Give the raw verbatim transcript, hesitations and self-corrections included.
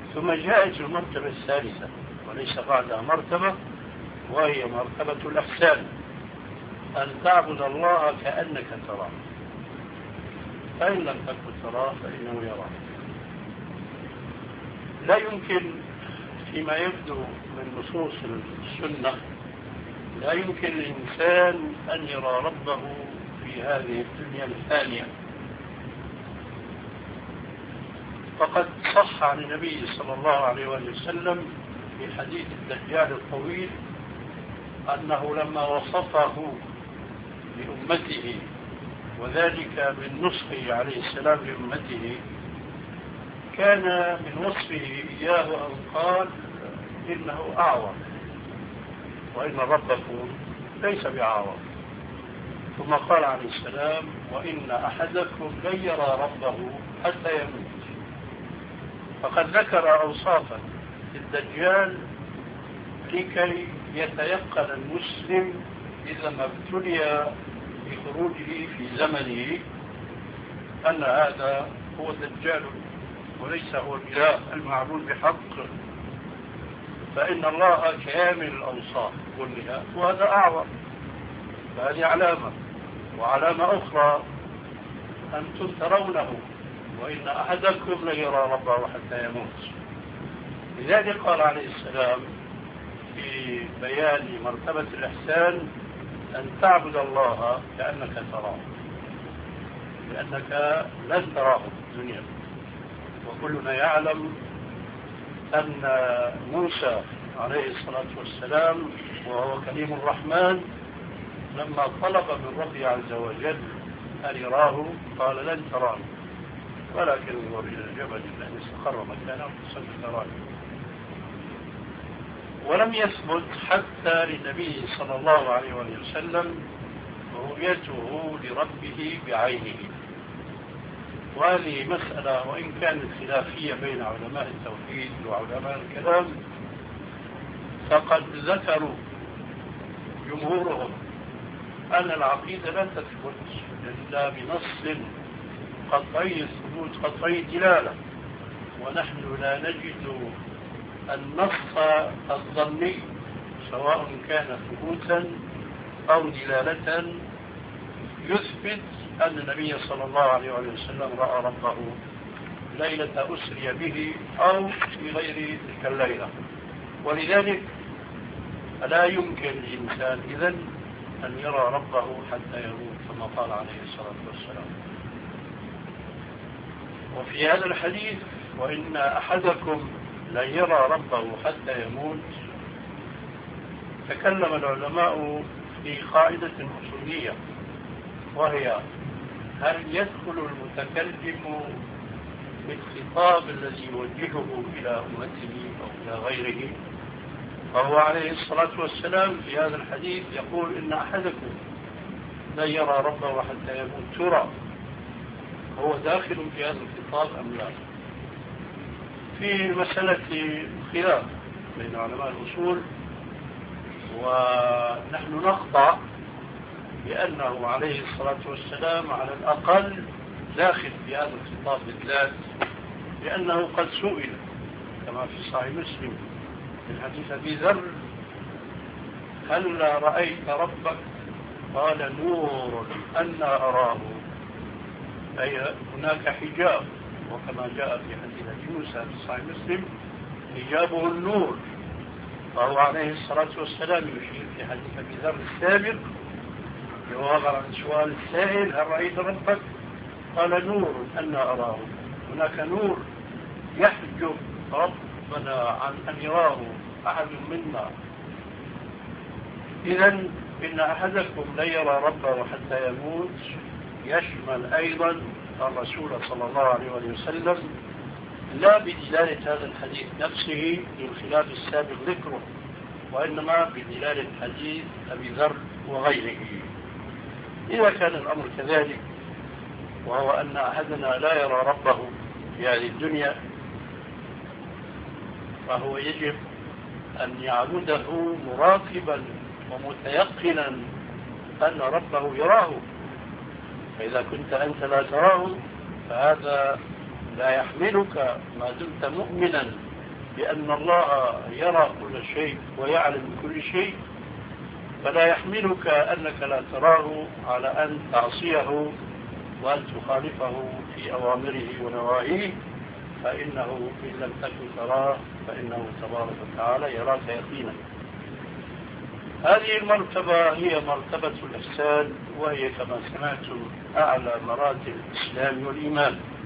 ثم جاءت المرتبة الثالثة وليس بعدها مرتبة، وهي مرتبة الإحسان، أن تعبد الله كأنك تراه، فإن لم تكن تراه فإنه يراك. لا يمكن فيما يبدو من نصوص السنة، لا يمكن للإنسان أن يرى ربه في هذه الدنيا الثانية. فقد صح عن النبي صلى الله عليه وسلم في حديث الدجال الطويل أنه لما وصفه لأمته، وذلك من نصحه عليه السلام لأمته، كان من وصفه إياه أن قال إنه أعور، وإن ربكم ليس بعور. ثم قال عليه السلام: وإن أحدكم لن يرى ربه حتى يموت. فقد ذكر أوصافا للدجال لكي يتيقن المسلم إذا ما ابتلي بخروجه في زمنه أن هذا هو الدجال وليس هو الإله المعبود بحق، فإن الله كامل الأوصاف كلها وهذا أعور. فهذه علامة. وعلامة أخرى أنتم ترونه وإن أحدكم ليرى ربه حتى يموت. لذلك قال عليه السلام في بيان مرتبة الإحسان أن تعبد الله كأنك تراه، لأنك لن تراه في الدنيا. وكلنا يعلم أن موسى عليه الصلاة والسلام وهو كليم الرحمن لما طلب من ربه عز وجل أن يراه قال: لن تراني ولكن انظر إلى الجبل لأن استقر مكانه فسوف تراني. ولم يثبت حتى للنبي صلى الله عليه وسلم رؤيته لربه بعينه. وهذه مسألة وإن كانت خلافية بين علماء التوحيد وعلماء الكلام، فقد ذكروا جمهورهم أن العقيدة لا تثبت إلا بنص قطعي الثبوت قطعي الدلالة، ونحن لا نجد النص الظني سواء كان ثبوتا أو دلالة يثبت أن النبي صلى الله عليه وسلم رأى ربه ليلة أسري به أو في غير تلك الليلة. ولذلك لا يمكن للإنسان إذن أن يرى ربه حتى يموت كما قال عليه الصلاة والسلام. وفي هذا الحديث: وإن أحدكم لن يرى ربه حتى يموت، تكلم العلماء في قاعدة أصولية، وهي: هل يدخل المتكلم بالخطاب الذي يوجهه إلى أمته أو إلى غيره؟ فهو عليه الصلاة والسلام في هذا الحديث يقول: إن أحدكم لن يرى ربه حتى يموت. ترى هو داخل في هذا الخطاب أم لا؟ في مسألة خلاف بين علماء الأصول، ونحن نخضع بأنه عليه الصلاة والسلام على الأقل داخل في هذا الخطاب بالذات، لأنه قد سئل كما في صحيح مسلم من حديث أبي ذر: هل رأيت ربك؟ قال: نور أنا أراه، أي هناك حجاب. وكما جاء في حديث موسى في صحيح مسلم: حجابه النور. فهو عليه الصلاة والسلام يشير في حديث أبي ذر السابق جوابا عن سؤال السائل: هل رأيت ربك؟ قال: نور أنا أراه. هناك نور يحجب ربنا عن أن يراه أحد منا. إذن إن أحدكم لن يرى ربه حتى يموت يشمل أيضا الرسول صلى الله عليه وسلم، لا بدلالة هذا الحديث نفسه للخلاف السابق ذكره، وإنما بدلالة حديث أبي ذر وغيره. إذا كان الأمر كذلك، وهو أن أحدنا لا يرى ربه في هذه الدنيا، فهو يجب أن يعبده مراقبا ومتيقنا أن ربه يراه. فإذا كنت أنت لا تراه فهذا لا يحملك ما دمت مؤمنا بأن الله يرى كل شيء ويعلم كل شيء، فلا يحملك أنك لا تراه على أن تعصيه وأن تخالفه في أوامره ونواهيه، فإنه إن لم تكن تراه فإنه تبارك وتعالى يراك يقينا. هذه المرتبة هي مرتبة الإحسان، وهي كما سمعتم أعلى مراتب الإسلام والإيمان.